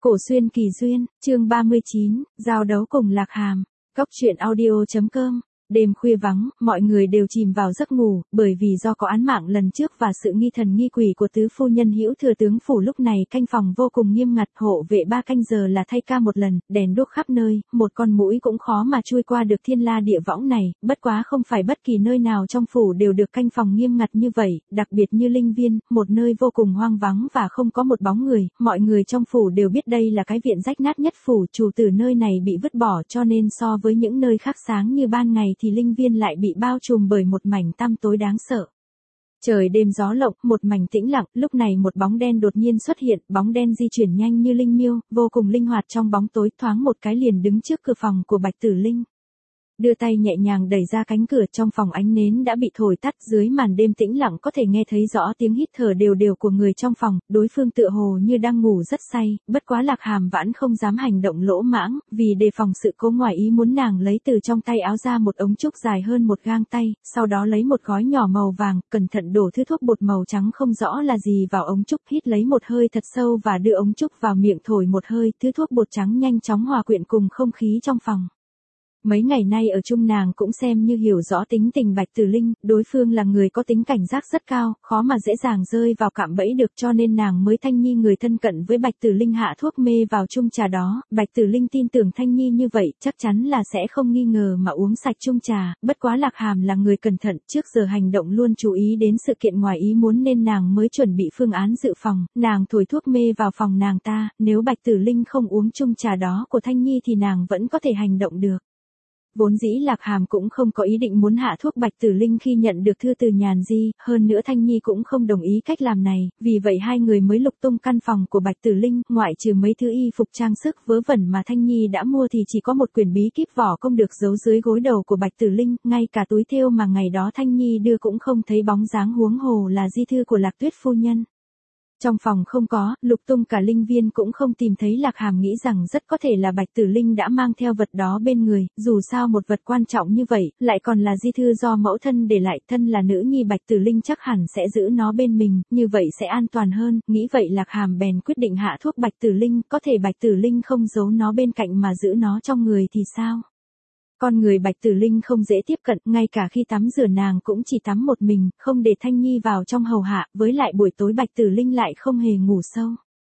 Cổ xuyên kỳ duyên, chương 39, giao đấu cùng Lạc Hàm. Cốc truyện audio.com. Đêm khuya vắng, mọi người đều chìm vào giấc ngủ, bởi vì do có án mạng lần trước và sự nghi thần nghi quỷ của tứ phu nhân Hữu thừa tướng phủ lúc này canh phòng vô cùng nghiêm ngặt, hộ vệ 3 canh giờ là thay ca một lần, đèn đuốc khắp nơi, một con muỗi cũng khó mà chui qua được thiên la địa võng này, bất quá không phải bất kỳ nơi nào trong phủ đều được canh phòng nghiêm ngặt như vậy, đặc biệt như Linh Viên, một nơi vô cùng hoang vắng và không có một bóng người, mọi người trong phủ đều biết đây là cái viện rách nát nhất phủ, chủ tử nơi này bị vứt bỏ cho nên so với những nơi khác sáng như ban ngày thì Linh Viên lại bị bao trùm bởi một mảnh tăm tối đáng sợ. Trời đêm gió lộng, một mảnh tĩnh lặng, lúc này một bóng đen đột nhiên xuất hiện, bóng đen di chuyển nhanh như linh miêu, vô cùng linh hoạt trong bóng tối, thoáng một cái liền đứng trước cửa phòng của Bạch Tử Linh. Đưa tay nhẹ nhàng đẩy ra cánh cửa, trong phòng ánh nến đã bị thổi tắt, dưới màn đêm tĩnh lặng có thể nghe thấy rõ tiếng hít thở đều đều của người trong phòng, đối phương tựa hồ như đang ngủ rất say, bất quá Lạc Hàm vẫn không dám hành động lỗ mãng, vì đề phòng sự cố ngoài ý muốn nàng lấy từ trong tay áo ra một ống trúc dài hơn một gang tay, sau đó lấy một gói nhỏ màu vàng, cẩn thận đổ thứ thuốc bột màu trắng không rõ là gì vào ống trúc, hít lấy một hơi thật sâu và đưa ống trúc vào miệng thổi một hơi, thứ thuốc bột trắng nhanh chóng hòa quyện cùng không khí trong phòng. Mấy ngày nay ở chung nàng cũng xem như hiểu rõ tính tình Bạch Tử Linh, đối phương là người có tính cảnh giác rất cao, khó mà dễ dàng rơi vào cạm bẫy được cho nên nàng mới Thanh Nhi người thân cận với Bạch Tử Linh hạ thuốc mê vào chung trà đó, Bạch Tử Linh tin tưởng Thanh Nhi như vậy chắc chắn là sẽ không nghi ngờ mà uống sạch chung trà, bất quá Lạc Hàm là người cẩn thận, trước giờ hành động luôn chú ý đến sự kiện ngoài ý muốn nên nàng mới chuẩn bị phương án dự phòng, nàng thổi thuốc mê vào phòng nàng ta, nếu Bạch Tử Linh không uống chung trà đó của Thanh Nhi thì nàng vẫn có thể hành động được. Vốn dĩ Lạc Hàm cũng không có ý định muốn hạ thuốc Bạch Tử Linh khi nhận được thư từ Nhàn Di, hơn nữa Thanh Nhi cũng không đồng ý cách làm này, vì vậy hai người mới lục tung căn phòng của Bạch Tử Linh, ngoại trừ mấy thứ y phục trang sức vớ vẩn mà Thanh Nhi đã mua thì chỉ có một quyển bí kíp võ công được giấu dưới gối đầu của Bạch Tử Linh, ngay cả túi thêu mà ngày đó Thanh Nhi đưa cũng không thấy bóng dáng, huống hồ là di thư của Lạc Tuyết phu nhân. Trong phòng không có, lục tung cả Linh Viên cũng không tìm thấy, Lạc Hàm nghĩ rằng rất có thể là Bạch Tử Linh đã mang theo vật đó bên người, dù sao một vật quan trọng như vậy, lại còn là di thư do mẫu thân để lại, thân là nữ nhi Bạch Tử Linh chắc hẳn sẽ giữ nó bên mình, như vậy sẽ an toàn hơn, nghĩ vậy Lạc Hàm bèn quyết định hạ thuốc Bạch Tử Linh, có thể Bạch Tử Linh không giấu nó bên cạnh mà giữ nó trong người thì sao? Con người Bạch Tử Linh không dễ tiếp cận, ngay cả khi tắm rửa nàng cũng chỉ tắm một mình, không để Thanh Nhi vào trong hầu hạ, với lại buổi tối Bạch Tử Linh lại không hề ngủ sâu.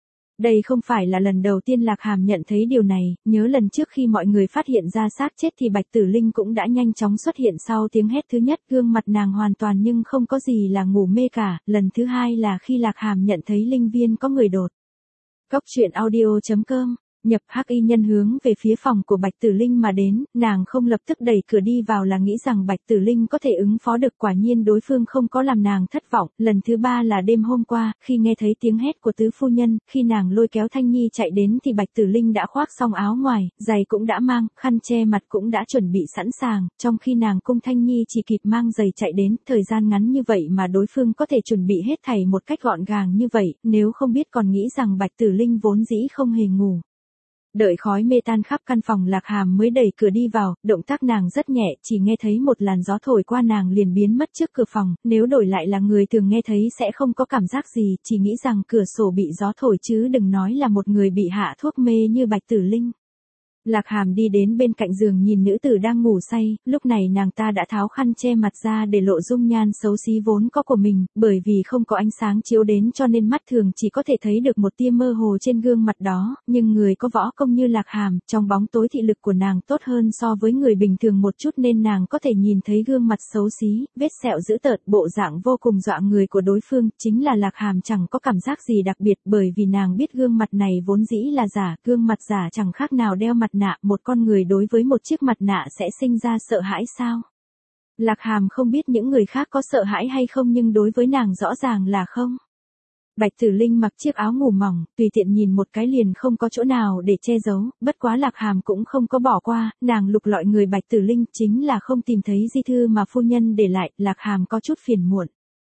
Đây không phải là lần đầu tiên Lạc Hàm nhận thấy điều này, nhớ lần trước khi mọi người phát hiện ra xác chết thì Bạch Tử Linh cũng đã nhanh chóng xuất hiện sau tiếng hét thứ nhất, gương mặt nàng hoàn toàn nhưng không có gì là ngủ mê cả, lần thứ hai là khi Lạc Hàm nhận thấy Linh Viên có người đột. Cốc truyện audio.com. Nhập Hắc Y nhân hướng về phía phòng của Bạch Tử Linh mà đến, nàng không lập tức đẩy cửa đi vào là nghĩ rằng Bạch Tử Linh có thể ứng phó được, quả nhiên đối phương không có làm nàng thất vọng, lần thứ ba là đêm hôm qua, khi nghe thấy tiếng hét của tứ phu nhân, khi nàng lôi kéo Thanh Nhi chạy đến thì Bạch Tử Linh đã khoác xong áo ngoài, giày cũng đã mang, khăn che mặt cũng đã chuẩn bị sẵn sàng, trong khi nàng cung Thanh Nhi chỉ kịp mang giày chạy đến, thời gian ngắn như vậy mà đối phương có thể chuẩn bị hết thảy một cách gọn gàng như vậy, nếu không biết còn nghĩ rằng Bạch Tử Linh vốn dĩ không hề ngủ. Đợi khói mê tan khắp căn phòng, Lạc Hàm mới đẩy cửa đi vào, động tác nàng rất nhẹ, chỉ nghe thấy một làn gió thổi qua nàng liền biến mất trước cửa phòng, nếu đổi lại là người thường nghe thấy sẽ không có cảm giác gì, chỉ nghĩ rằng cửa sổ bị gió thổi chứ đừng nói là một người bị hạ thuốc mê như Bạch Tử Linh. Lạc Hàm đi đến bên cạnh giường nhìn nữ tử đang ngủ say, lúc này nàng ta đã tháo khăn che mặt ra để lộ dung nhan xấu xí vốn có của mình, bởi vì không có ánh sáng chiếu đến cho nên mắt thường chỉ có thể thấy được một tia mơ hồ trên gương mặt đó, nhưng người có võ công như Lạc Hàm, trong bóng tối thị lực của nàng tốt hơn so với người bình thường một chút nên nàng có thể nhìn thấy gương mặt xấu xí, vết sẹo dữ tợn, bộ dạng vô cùng dọa người của đối phương, chính là Lạc Hàm chẳng có cảm giác gì đặc biệt bởi vì nàng biết gương mặt này vốn dĩ là giả, gương mặt giả chẳng khác nào đeo mặt nạ, một con người đối với một chiếc mặt nạ sẽ sinh ra sợ hãi sao? Lạc Hàm không biết những người khác có sợ hãi hay không nhưng đối với nàng rõ ràng là không. Bạch Tử Linh mặc chiếc áo ngủ mỏng, tùy tiện nhìn một cái liền không có chỗ nào để che giấu, bất quá Lạc Hàm cũng không có bỏ qua, nàng lục lọi người Bạch Tử Linh chính là không tìm thấy di thư mà phu nhân để lại, Lạc Hàm có chút phiền muộn.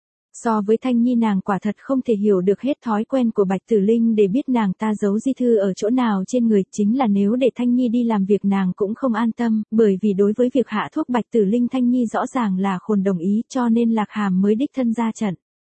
So với Thanh Nhi nàng quả thật không thể hiểu được hết thói quen của Bạch Tử Linh để biết nàng ta giấu di thư ở chỗ nào trên người, chính là nếu để Thanh Nhi đi làm việc nàng cũng không an tâm, bởi vì đối với việc hạ thuốc Bạch Tử Linh Thanh Nhi rõ ràng là khôn đồng ý cho nên Lạc Hàm mới đích thân ra trận.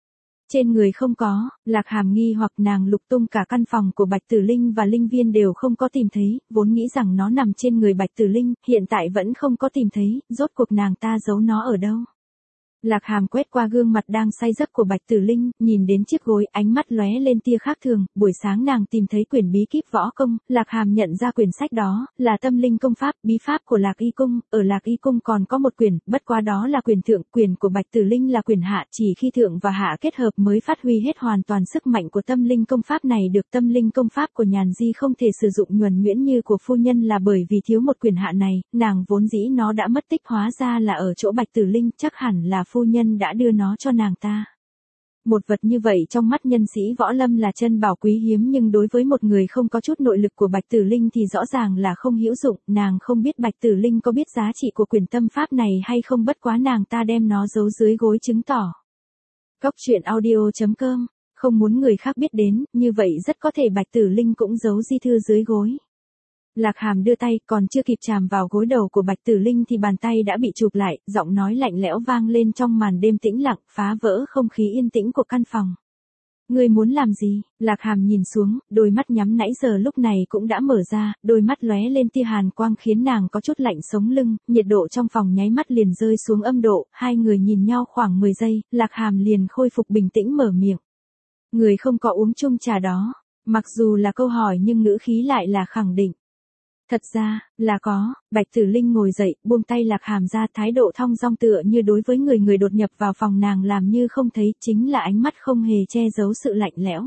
Trên người không có, Lạc Hàm nghi hoặc nàng lục tung cả căn phòng của Bạch Tử Linh và Linh Viên đều không có tìm thấy, vốn nghĩ rằng nó nằm trên người Bạch Tử Linh, hiện tại vẫn không có tìm thấy, rốt cuộc nàng ta giấu nó ở đâu. Lạc Hàm quét qua gương mặt đang say giấc của Bạch Tử Linh, nhìn đến chiếc gối, ánh mắt lóe lên tia khác thường, buổi sáng nàng tìm thấy quyển bí kíp võ công, Lạc Hàm nhận ra quyển sách đó, là Tâm Linh công pháp, bí pháp của Lạc Y Cung, ở Lạc Y Cung còn có một quyển, bất quá đó là quyển thượng, quyển của Bạch Tử Linh là quyển hạ, chỉ khi thượng và hạ kết hợp mới phát huy hết hoàn toàn sức mạnh của Tâm Linh công pháp này được. Tâm Linh công pháp của Nhàn Di không thể sử dụng nhuần nhuyễn như của phu nhân là bởi vì thiếu một quyển hạ này, nàng vốn dĩ nó đã mất tích, hóa ra là ở chỗ Bạch Tử Linh, chắc hẳn là phu nhân đã đưa nó cho nàng ta. Một vật như vậy trong mắt nhân sĩ võ lâm là chân bảo quý hiếm, nhưng đối với một người không có chút nội lực của Bạch Tử Linh thì rõ ràng là không hữu dụng, nàng không biết Bạch Tử Linh có biết giá trị của quyển tâm pháp này hay không, bất quá nàng ta đem nó giấu dưới gối chứng tỏ. Cốc truyện audio.com, không muốn người khác biết đến, như vậy rất có thể Bạch Tử Linh cũng giấu di thư dưới gối. Lạc Hàm đưa tay, còn chưa kịp chạm vào gối đầu của Bạch Tử Linh thì bàn tay đã bị chụp lại, giọng nói lạnh lẽo vang lên trong màn đêm tĩnh lặng, phá vỡ không khí yên tĩnh của căn phòng. Ngươi muốn làm gì? Lạc Hàm nhìn xuống, đôi mắt nhắm nãy giờ lúc này cũng đã mở ra, đôi mắt lóe lên tia hàn quang khiến nàng có chút lạnh sống lưng, nhiệt độ trong phòng nháy mắt liền rơi xuống âm độ, hai người nhìn nhau khoảng 10 giây, Lạc Hàm liền khôi phục bình tĩnh mở miệng. Người không có uống chung trà đó, mặc dù là câu hỏi nhưng ngữ khí lại là khẳng định. Thật ra, là có, Bạch Tử Linh ngồi dậy, buông tay Lạc Hàm ra, thái độ thong dong tựa như đối với người đột nhập vào phòng nàng làm như không thấy, chính là ánh mắt không hề che giấu sự lạnh lẽo.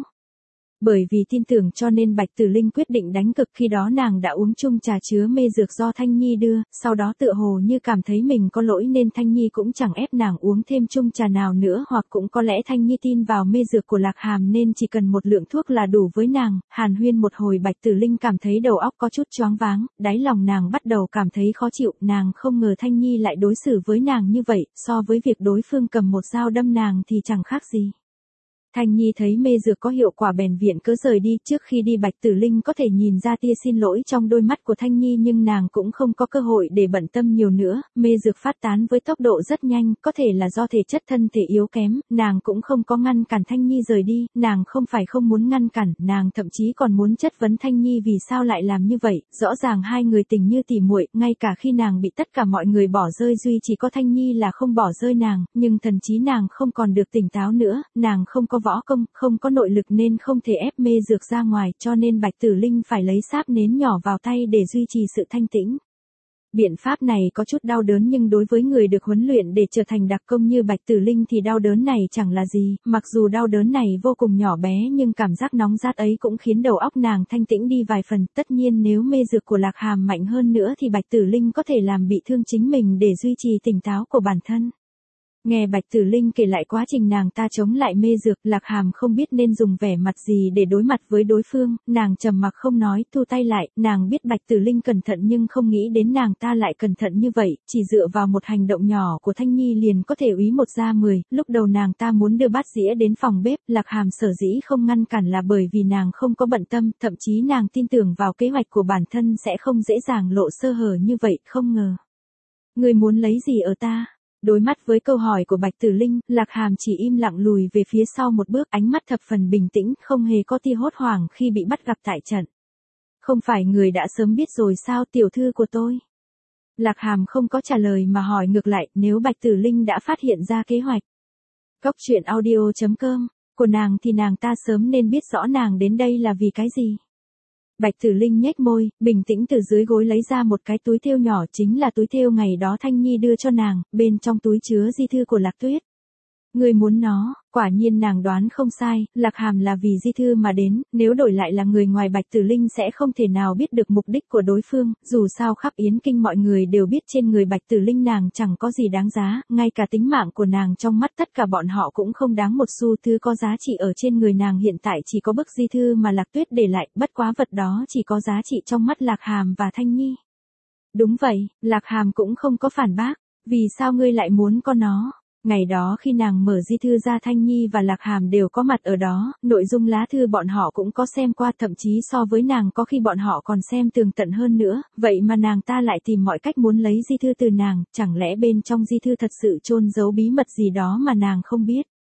Bởi vì tin tưởng cho nên Bạch Tử Linh quyết định đánh cực, khi đó nàng đã uống chung trà chứa mê dược do Thanh Nhi đưa, sau đó tựa hồ như cảm thấy mình có lỗi nên Thanh Nhi cũng chẳng ép nàng uống thêm chung trà nào nữa, hoặc cũng có lẽ Thanh Nhi tin vào mê dược của Lạc Hàm nên chỉ cần một lượng thuốc là đủ với nàng. Hàn huyên một hồi, Bạch Tử Linh cảm thấy đầu óc có chút choáng váng, đáy lòng nàng bắt đầu cảm thấy khó chịu, nàng không ngờ Thanh Nhi lại đối xử với nàng như vậy, so với việc đối phương cầm một dao đâm nàng thì chẳng khác gì. Thanh Nhi thấy mê dược có hiệu quả bèn viện cớ rời đi, trước khi đi Bạch Tử Linh có thể nhìn ra tia xin lỗi trong đôi mắt của Thanh Nhi nhưng nàng cũng không có cơ hội để bận tâm nhiều nữa, mê dược phát tán với tốc độ rất nhanh, có thể là do thể chất thân thể yếu kém, nàng cũng không có ngăn cản Thanh Nhi rời đi, nàng không phải không muốn ngăn cản, nàng thậm chí còn muốn chất vấn Thanh Nhi vì sao lại làm như vậy, rõ ràng hai người tình như tỉ muội, ngay cả khi nàng bị tất cả mọi người bỏ rơi duy chỉ có Thanh Nhi là không bỏ rơi nàng, nhưng thần trí nàng không còn được tỉnh táo nữa, nàng không có võ công, không có nội lực nên không thể ép mê dược ra ngoài, cho nên Bạch Tử Linh phải lấy sáp nến nhỏ vào tay để duy trì sự thanh tĩnh. Biện pháp này có chút đau đớn nhưng đối với người được huấn luyện để trở thành đặc công như Bạch Tử Linh thì đau đớn này chẳng là gì, mặc dù đau đớn này vô cùng nhỏ bé nhưng cảm giác nóng rát ấy cũng khiến đầu óc nàng thanh tĩnh đi vài phần, tất nhiên nếu mê dược của Lạc Hàm mạnh hơn nữa thì Bạch Tử Linh có thể làm bị thương chính mình để duy trì tỉnh táo của bản thân. Nghe Bạch Tử Linh kể lại quá trình nàng ta chống lại mê dược, Lạc Hàm không biết nên dùng vẻ mặt gì để đối mặt với đối phương, nàng trầm mặc không nói, thu tay lại, nàng biết Bạch Tử Linh cẩn thận nhưng không nghĩ đến nàng ta lại cẩn thận như vậy, chỉ dựa vào một hành động nhỏ của Thanh Nhi liền có thể úy một ra 10, lúc đầu nàng ta muốn đưa bát dĩa đến phòng bếp, Lạc Hàm sở dĩ không ngăn cản là bởi vì nàng không có bận tâm, thậm chí nàng tin tưởng vào kế hoạch của bản thân sẽ không dễ dàng lộ sơ hở như vậy, không ngờ. Người muốn lấy gì ở ta? Đối mắt với câu hỏi của Bạch Tử Linh, Lạc Hàm chỉ im lặng lùi về phía sau một bước, ánh mắt thập phần bình tĩnh, không hề có tia hốt hoảng khi bị bắt gặp tại trận. Không phải người đã sớm biết rồi sao, tiểu thư của tôi? Lạc Hàm không có trả lời mà hỏi ngược lại, nếu Bạch Tử Linh đã phát hiện ra kế hoạch Cốc truyện audio.com của nàng thì nàng ta sớm nên biết rõ nàng đến đây là vì cái gì. Bạch Tử Linh nhếch môi, bình tĩnh từ dưới gối lấy ra một cái túi thêu nhỏ, chính là túi thêu ngày đó Thanh Nhi đưa cho nàng, bên trong túi chứa di thư của Lạc Tuyết. Người muốn nó, quả nhiên nàng đoán không sai, Lạc Hàm là vì di thư mà đến, nếu đổi lại là người ngoài Bạch Tử Linh sẽ không thể nào biết được mục đích của đối phương, dù sao khắp Yến Kinh mọi người đều biết trên người Bạch Tử Linh nàng chẳng có gì đáng giá, ngay cả tính mạng của nàng trong mắt tất cả bọn họ cũng không đáng một xu, thứ có giá trị ở trên người nàng hiện tại chỉ có bức di thư mà Lạc Tuyết để lại, bất quá vật đó chỉ có giá trị trong mắt Lạc Hàm và Thanh Nhi. Đúng vậy, Lạc Hàm cũng không có phản bác, vì sao ngươi lại muốn có nó? Ngày đó khi nàng mở di thư ra Thanh Nhi và Lạc Hàm đều có mặt ở đó, nội dung lá thư bọn họ cũng có xem qua, thậm chí so với nàng có khi bọn họ còn xem tường tận hơn nữa, vậy mà nàng ta lại tìm mọi cách muốn lấy di thư từ nàng, chẳng lẽ bên trong di thư thật sự chôn giấu bí mật gì đó mà nàng không biết.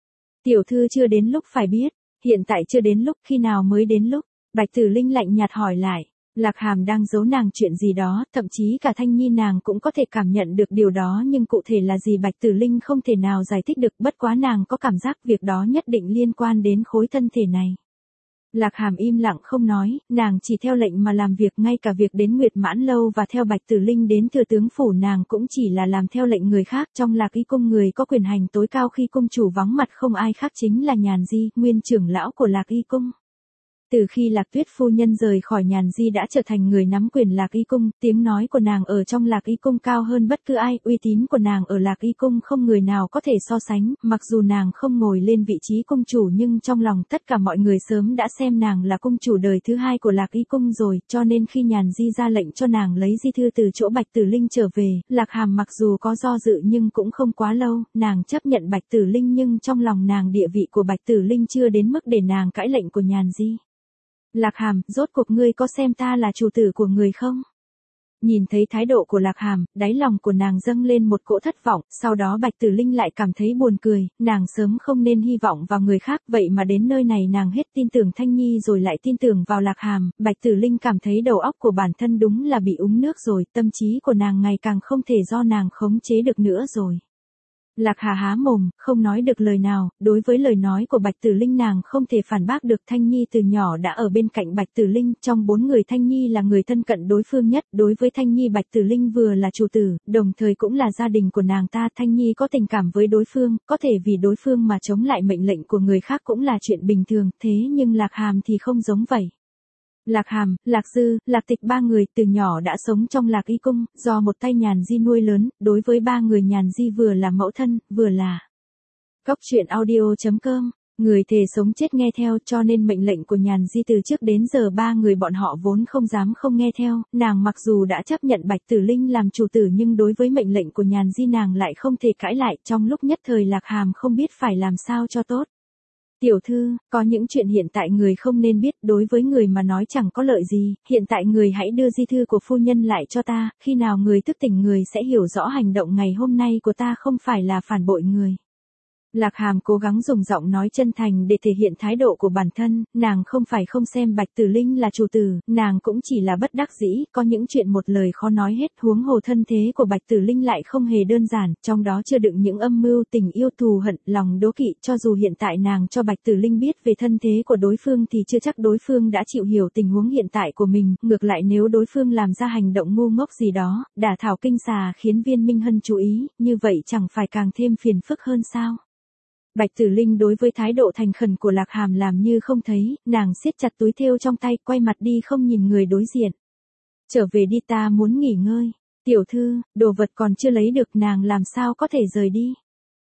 Tiểu thư chưa đến lúc phải biết, hiện tại chưa đến lúc, khi nào mới đến lúc? Bạch Tử Linh lạnh nhạt hỏi lại. Lạc Hàm đang giấu nàng chuyện gì đó, thậm chí cả Thanh Nhi nàng cũng có thể cảm nhận được điều đó, nhưng cụ thể là gì Bạch Tử Linh không thể nào giải thích được, bất quá nàng có cảm giác việc đó nhất định liên quan đến khối thân thể này. Lạc Hàm im lặng không nói, nàng chỉ theo lệnh mà làm việc, ngay cả việc đến Nguyệt Mãn Lâu và theo Bạch Tử Linh đến Thừa Tướng Phủ nàng cũng chỉ là làm theo lệnh người khác. Trong Lạc Y Cung người có quyền hành tối cao khi cung chủ vắng mặt không ai khác chính là Nhàn Di, nguyên trưởng lão của Lạc Y Cung. Từ khi Lạc Tuyết phu nhân rời khỏi Nhàn Di đã trở thành người nắm quyền Lạc Y Cung, tiếng nói của nàng ở trong Lạc Y Cung cao hơn bất cứ ai, uy tín của nàng ở Lạc Y Cung không người nào có thể so sánh, mặc dù nàng không ngồi lên vị trí cung chủ nhưng trong lòng tất cả mọi người sớm đã xem nàng là cung chủ đời thứ hai của Lạc Y Cung rồi, cho nên khi Nhàn Di ra lệnh cho nàng lấy di thư từ chỗ Bạch Tử Linh trở về, Lạc Hàm mặc dù có do dự nhưng cũng không quá lâu, nàng chấp nhận Bạch Tử Linh nhưng trong lòng nàng địa vị của Bạch Tử Linh chưa đến mức để nàng cãi lệnh của Nhàn Di. Lạc Hàm, rốt cuộc ngươi có xem ta là chủ tử của người không? Nhìn thấy thái độ của Lạc Hàm, đáy lòng của nàng dâng lên một cỗ thất vọng, sau đó Bạch Tử Linh lại cảm thấy buồn cười, nàng sớm không nên hy vọng vào người khác, vậy mà đến nơi này nàng hết tin tưởng Thanh Nhi rồi lại tin tưởng vào Lạc Hàm, Bạch Tử Linh cảm thấy đầu óc của bản thân đúng là bị uống nước rồi, tâm trí của nàng ngày càng không thể do nàng khống chế được nữa rồi. Lạc Hà há mồm, không nói được lời nào, đối với lời nói của Bạch Tử Linh nàng không thể phản bác được. Thanh Nhi từ nhỏ đã ở bên cạnh Bạch Tử Linh, trong 4 người Thanh Nhi là người thân cận đối phương nhất, đối với Thanh Nhi Bạch Tử Linh vừa là chủ tử, đồng thời cũng là gia đình của nàng ta. Thanh Nhi có tình cảm với đối phương, có thể vì đối phương mà chống lại mệnh lệnh của người khác cũng là chuyện bình thường, thế nhưng Lạc Hàm thì không giống vậy. Lạc Hàm, Lạc Dư, Lạc Tịch ba người từ nhỏ đã sống trong Lạc Y Cung, do một tay Nhàn Di nuôi lớn, đối với ba người Nhàn Di vừa là mẫu thân, vừa là Cóc truyện audio.com, người thề sống chết nghe theo, cho nên mệnh lệnh của Nhàn Di từ trước đến giờ ba người bọn họ vốn không dám không nghe theo. Nàng mặc dù đã chấp nhận Bạch Tử Linh làm chủ tử nhưng đối với mệnh lệnh của Nhàn Di nàng lại không thể cãi lại, trong lúc nhất thời Lạc Hàm không biết phải làm sao cho tốt. Tiểu thư, có những chuyện hiện tại người không nên biết, đối với người mà nói chẳng có lợi gì, hiện tại người hãy đưa di thư của phu nhân lại cho ta, khi nào người thức tỉnh người sẽ hiểu rõ hành động ngày hôm nay của ta không phải là phản bội người. Lạc Hàm cố gắng dùng giọng nói chân thành để thể hiện thái độ của bản thân, nàng không phải không xem Bạch Tử Linh là chủ tử, nàng cũng chỉ là bất đắc dĩ, có những chuyện một lời khó nói hết, huống hồ thân thế của Bạch Tử Linh lại không hề đơn giản, trong đó chưa đựng những âm mưu tình yêu thù hận, lòng đố kỵ, cho dù hiện tại nàng cho Bạch Tử Linh biết về thân thế của đối phương thì chưa chắc đối phương đã chịu hiểu tình huống hiện tại của mình, ngược lại nếu đối phương làm ra hành động ngu ngốc gì đó, đả thảo kinh xà khiến Viên Minh Hân chú ý, như vậy chẳng phải càng thêm phiền phức hơn sao? Bạch Tử Linh đối với thái độ thành khẩn của Lạc Hàm làm như không thấy, nàng siết chặt túi thêu trong tay, quay mặt đi không nhìn người đối diện. Trở về đi, ta muốn nghỉ ngơi. Tiểu thư, đồ vật còn chưa lấy được, nàng làm sao có thể rời đi.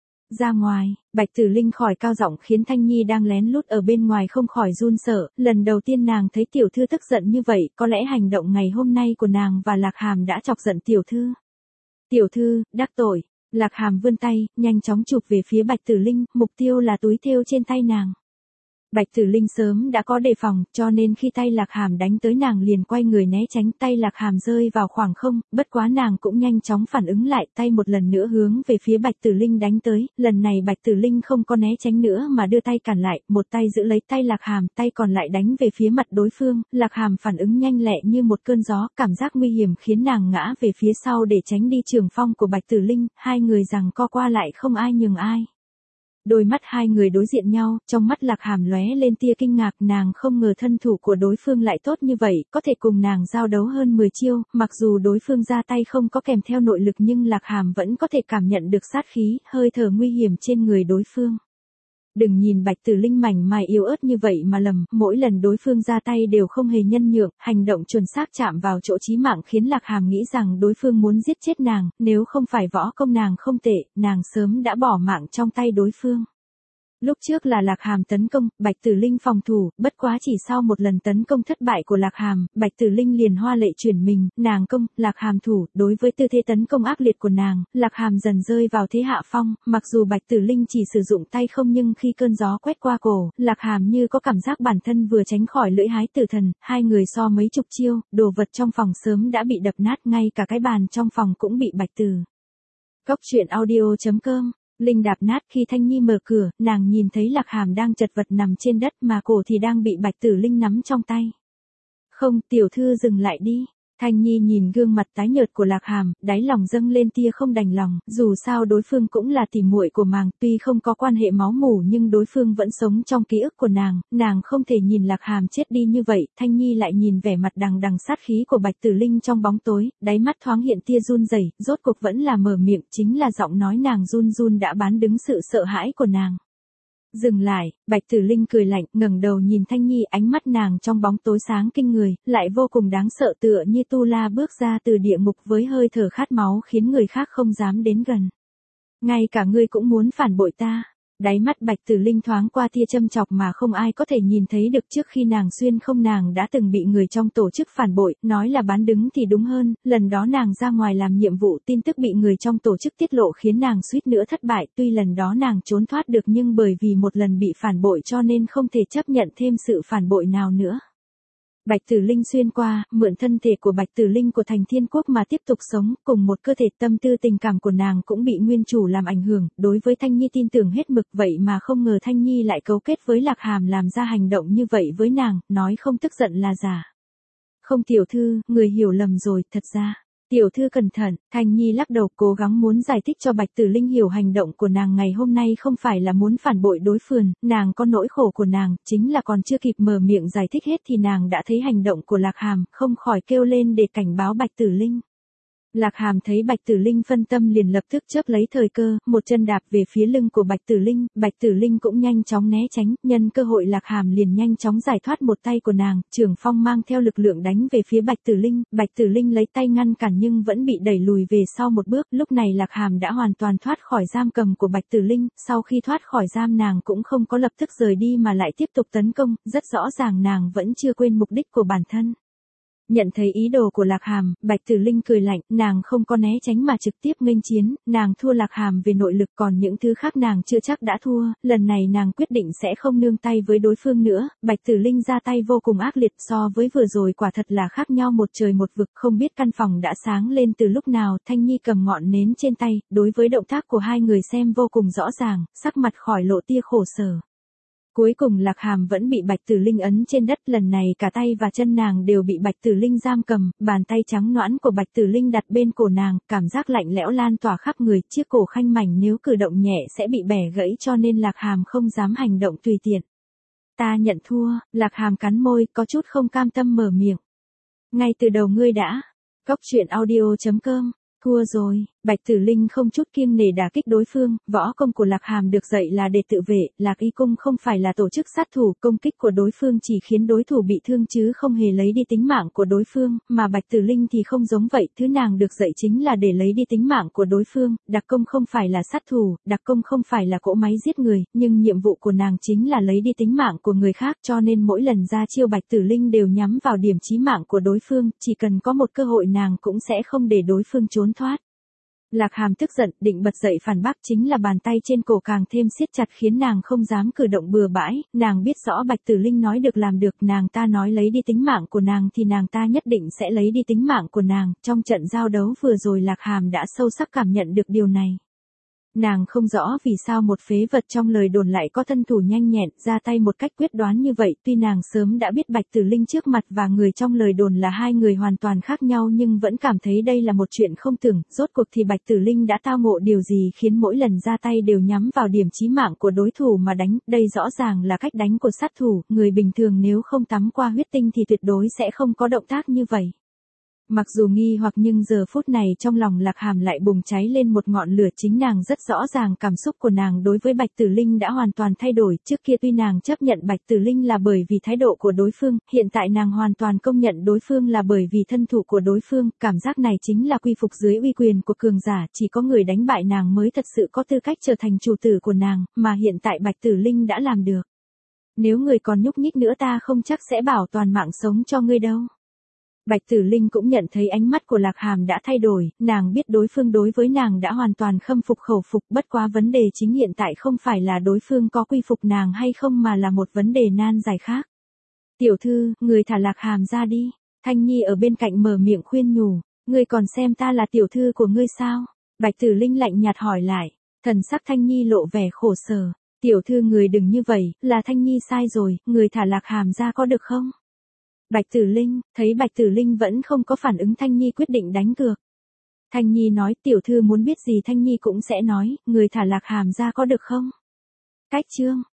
Ra ngoài, Bạch Tử Linh khỏi cao giọng khiến Thanh Nhi đang lén lút ở bên ngoài không khỏi run sợ, lần đầu tiên nàng thấy tiểu thư tức giận như vậy, có lẽ hành động ngày hôm nay của nàng và Lạc Hàm đã chọc giận tiểu thư. Tiểu thư, đắc tội. Lạc Hàm vươn tay, nhanh chóng chụp về phía Bạch Tử Linh, mục tiêu là túi thêu trên tay nàng. Bạch Tử Linh sớm đã có đề phòng, cho nên khi tay Lạc Hàm đánh tới nàng liền quay người né tránh, tay Lạc Hàm rơi vào khoảng không, bất quá nàng cũng nhanh chóng phản ứng lại, tay một lần nữa hướng về phía Bạch Tử Linh đánh tới, lần này Bạch Tử Linh không có né tránh nữa mà đưa tay cản lại, một tay giữ lấy tay Lạc Hàm, tay còn lại đánh về phía mặt đối phương, Lạc Hàm phản ứng nhanh lẹ như một cơn gió, cảm giác nguy hiểm khiến nàng ngã về phía sau để tránh đi trường phong của Bạch Tử Linh, hai người giằng co qua lại không ai nhường ai. Đôi mắt hai người đối diện nhau, trong mắt Lạc Hàm lóe lên tia kinh ngạc, nàng không ngờ thân thủ của đối phương lại tốt như vậy, có thể cùng nàng giao đấu hơn 10 chiêu, mặc dù đối phương ra tay không có kèm theo nội lực nhưng Lạc Hàm vẫn có thể cảm nhận được sát khí, hơi thở nguy hiểm trên người đối phương. Đừng nhìn Bạch Tử Linh mảnh mai yếu ớt như vậy mà lầm, mỗi lần đối phương ra tay đều không hề nhân nhượng, hành động chuẩn xác chạm vào chỗ chí mạng khiến Lạc Hàm nghĩ rằng đối phương muốn giết chết nàng, nếu không phải võ công nàng không tệ, nàng sớm đã bỏ mạng trong tay đối phương. Lúc trước là Lạc Hàm tấn công, Bạch Tử Linh phòng thủ, bất quá chỉ sau một lần tấn công thất bại của Lạc Hàm, Bạch Tử Linh liền hoa lệ chuyển mình, nàng công, Lạc Hàm thủ, đối với tư thế tấn công ác liệt của nàng, Lạc Hàm dần rơi vào thế hạ phong, mặc dù Bạch Tử Linh chỉ sử dụng tay không nhưng khi cơn gió quét qua cổ, Lạc Hàm như có cảm giác bản thân vừa tránh khỏi lưỡi hái tử thần, hai người so mấy chục chiêu, đồ vật trong phòng sớm đã bị đập nát, ngay cả cái bàn trong phòng cũng bị Bạch Tử. Cóc truyện audio.com Linh đạp nát khi Thanh Nhi mở cửa, nàng nhìn thấy Lạc Hàm đang chật vật nằm trên đất mà cổ thì đang bị Bạch Tử Linh nắm trong tay. Không, tiểu thư dừng lại đi. Thanh Nhi nhìn gương mặt tái nhợt của Lạc Hàm, đáy lòng dâng lên tia không đành lòng, dù sao đối phương cũng là tỉ muội của nàng, tuy không có quan hệ máu mủ nhưng đối phương vẫn sống trong ký ức của nàng không thể nhìn Lạc Hàm chết đi như vậy. Thanh Nhi lại nhìn vẻ mặt đằng đằng sát khí của Bạch Tử Linh trong bóng tối, đáy mắt thoáng hiện tia run rẩy, rốt cuộc vẫn là mở miệng, chính là giọng nói nàng run run đã bán đứng sự sợ hãi của nàng. Dừng lại, Bạch Tử Linh cười lạnh, ngẩng đầu nhìn Thanh Nhi, ánh mắt nàng trong bóng tối sáng kinh người, lại vô cùng đáng sợ tựa như tu la bước ra từ địa ngục với hơi thở khát máu khiến người khác không dám đến gần. Ngay cả ngươi cũng muốn phản bội ta. Đáy mắt Bạch Tử Linh thoáng qua tia châm chọc mà không ai có thể nhìn thấy được. Trước khi nàng xuyên không, nàng đã từng bị người trong tổ chức phản bội, nói là bán đứng thì đúng hơn, lần đó nàng ra ngoài làm nhiệm vụ, tin tức bị người trong tổ chức tiết lộ khiến nàng suýt nữa thất bại, tuy lần đó nàng trốn thoát được nhưng bởi vì một lần bị phản bội cho nên không thể chấp nhận thêm sự phản bội nào nữa. Bạch Tử Linh xuyên qua, mượn thân thể của Bạch Tử Linh của Thành Thiên Quốc mà tiếp tục sống, cùng một cơ thể, tâm tư tình cảm của nàng cũng bị nguyên chủ làm ảnh hưởng, đối với Thanh Nhi tin tưởng hết mực, vậy mà không ngờ Thanh Nhi lại cấu kết với Lạc Hàm làm ra hành động như vậy với nàng, nói không tức giận là giả. Không tiểu thư, người hiểu lầm rồi, thật ra. Tiểu thư cẩn thận, Thanh Nhi lắc đầu cố gắng muốn giải thích cho Bạch Tử Linh hiểu hành động của nàng ngày hôm nay không phải là muốn phản bội đối phương, nàng có nỗi khổ của nàng, chính là còn chưa kịp mở miệng giải thích hết thì nàng đã thấy hành động của Lạc Hàm, không khỏi kêu lên để cảnh báo Bạch Tử Linh. Lạc Hàm thấy Bạch Tử Linh phân tâm liền lập tức chớp lấy thời cơ, một chân đạp về phía lưng của Bạch Tử Linh cũng nhanh chóng né tránh, nhân cơ hội Lạc Hàm liền nhanh chóng giải thoát một tay của nàng, Trường Phong mang theo lực lượng đánh về phía Bạch Tử Linh lấy tay ngăn cản nhưng vẫn bị đẩy lùi về sau một bước, lúc này Lạc Hàm đã hoàn toàn thoát khỏi giam cầm của Bạch Tử Linh, sau khi thoát khỏi giam nàng cũng không có lập tức rời đi mà lại tiếp tục tấn công, rất rõ ràng nàng vẫn chưa quên mục đích của bản thân. Nhận thấy ý đồ của Lạc Hàm, Bạch Tử Linh cười lạnh, nàng không có né tránh mà trực tiếp nghênh chiến, nàng thua Lạc Hàm về nội lực, còn những thứ khác nàng chưa chắc đã thua, lần này nàng quyết định sẽ không nương tay với đối phương nữa. Bạch Tử Linh ra tay vô cùng ác liệt, so với vừa rồi quả thật là khác nhau một trời một vực, không biết căn phòng đã sáng lên từ lúc nào. Thanh Nhi cầm ngọn nến trên tay, đối với động tác của hai người xem vô cùng rõ ràng, sắc mặt khỏi lộ tia khổ sở. Cuối cùng Lạc Hàm vẫn bị Bạch Tử Linh ấn trên đất, lần này cả tay và chân nàng đều bị Bạch Tử Linh giam cầm, bàn tay trắng nõn của Bạch Tử Linh đặt bên cổ nàng, cảm giác lạnh lẽo lan tỏa khắp người, chiếc cổ khanh mảnh nếu cử động nhẹ sẽ bị bẻ gãy cho nên Lạc Hàm không dám hành động tùy tiện. Ta nhận thua, Lạc Hàm cắn môi, có chút không cam tâm mở miệng. Ngay từ đầu ngươi đã. Cóc truyện audio.com Thua rồi, Bạch Tử Linh không chút kiêng nể đả kích đối phương, võ công của Lạc Hàm được dạy là để tự vệ, Lạc Y Cung không phải là tổ chức sát thủ, công kích của đối phương chỉ khiến đối thủ bị thương chứ không hề lấy đi tính mạng của đối phương, mà Bạch Tử Linh thì không giống vậy, thứ nàng được dạy chính là để lấy đi tính mạng của đối phương, đặc công không phải là sát thủ, đặc công không phải là cỗ máy giết người, nhưng nhiệm vụ của nàng chính là lấy đi tính mạng của người khác cho nên mỗi lần ra chiêu Bạch Tử Linh đều nhắm vào điểm chí mạng của đối phương, chỉ cần có một cơ hội nàng cũng sẽ không để đối phương trốn thoát. Lạc Hàm tức giận, định bật dậy phản bác, chính là bàn tay trên cổ càng thêm siết chặt khiến nàng không dám cử động bừa bãi, nàng biết rõ Bạch Tử Linh nói được làm được, nàng ta nói lấy đi tính mạng của nàng thì nàng ta nhất định sẽ lấy đi tính mạng của nàng, trong trận giao đấu vừa rồi Lạc Hàm đã sâu sắc cảm nhận được điều này. Nàng không rõ vì sao một phế vật trong lời đồn lại có thân thủ nhanh nhẹn, ra tay một cách quyết đoán như vậy, tuy nàng sớm đã biết Bạch Tử Linh trước mặt và người trong lời đồn là hai người hoàn toàn khác nhau nhưng vẫn cảm thấy đây là một chuyện không tưởng, rốt cuộc thì Bạch Tử Linh đã tao ngộ điều gì khiến mỗi lần ra tay đều nhắm vào điểm chí mạng của đối thủ mà đánh, đây rõ ràng là cách đánh của sát thủ, người bình thường nếu không tắm qua huyết tinh thì tuyệt đối sẽ không có động tác như vậy. Mặc dù nghi hoặc nhưng giờ phút này trong lòng Lạc Hàm lại bùng cháy lên một ngọn lửa, chính nàng rất rõ ràng cảm xúc của nàng đối với Bạch Tử Linh đã hoàn toàn thay đổi, trước kia tuy nàng chấp nhận Bạch Tử Linh là bởi vì thái độ của đối phương, hiện tại nàng hoàn toàn công nhận đối phương là bởi vì thân thủ của đối phương, cảm giác này chính là quy phục dưới uy quyền của cường giả, chỉ có người đánh bại nàng mới thật sự có tư cách trở thành chủ tử của nàng, mà hiện tại Bạch Tử Linh đã làm được. Nếu người còn nhúc nhích nữa ta không chắc sẽ bảo toàn mạng sống cho ngươi đâu. Bạch Tử Linh cũng nhận thấy ánh mắt của Lạc Hàm đã thay đổi, nàng biết đối phương đối với nàng đã hoàn toàn khâm phục khẩu phục, bất quá vấn đề chính hiện tại không phải là đối phương có quy phục nàng hay không mà là một vấn đề nan giải khác. Tiểu thư, người thả Lạc Hàm ra đi. Thanh Nhi ở bên cạnh mở miệng khuyên nhủ, ngươi còn xem ta là tiểu thư của ngươi sao? Bạch Tử Linh lạnh nhạt hỏi lại. Thần sắc Thanh Nhi lộ vẻ khổ sở. Tiểu thư người đừng như vậy, là Thanh Nhi sai rồi, người thả Lạc Hàm ra có được không? Bạch Tử Linh, thấy Bạch Tử Linh vẫn không có phản ứng, Thanh Nhi quyết định đánh cược. Thanh Nhi nói, tiểu thư muốn biết gì Thanh Nhi cũng sẽ nói, người thả Lạc Hàm ra có được không? Cách chương.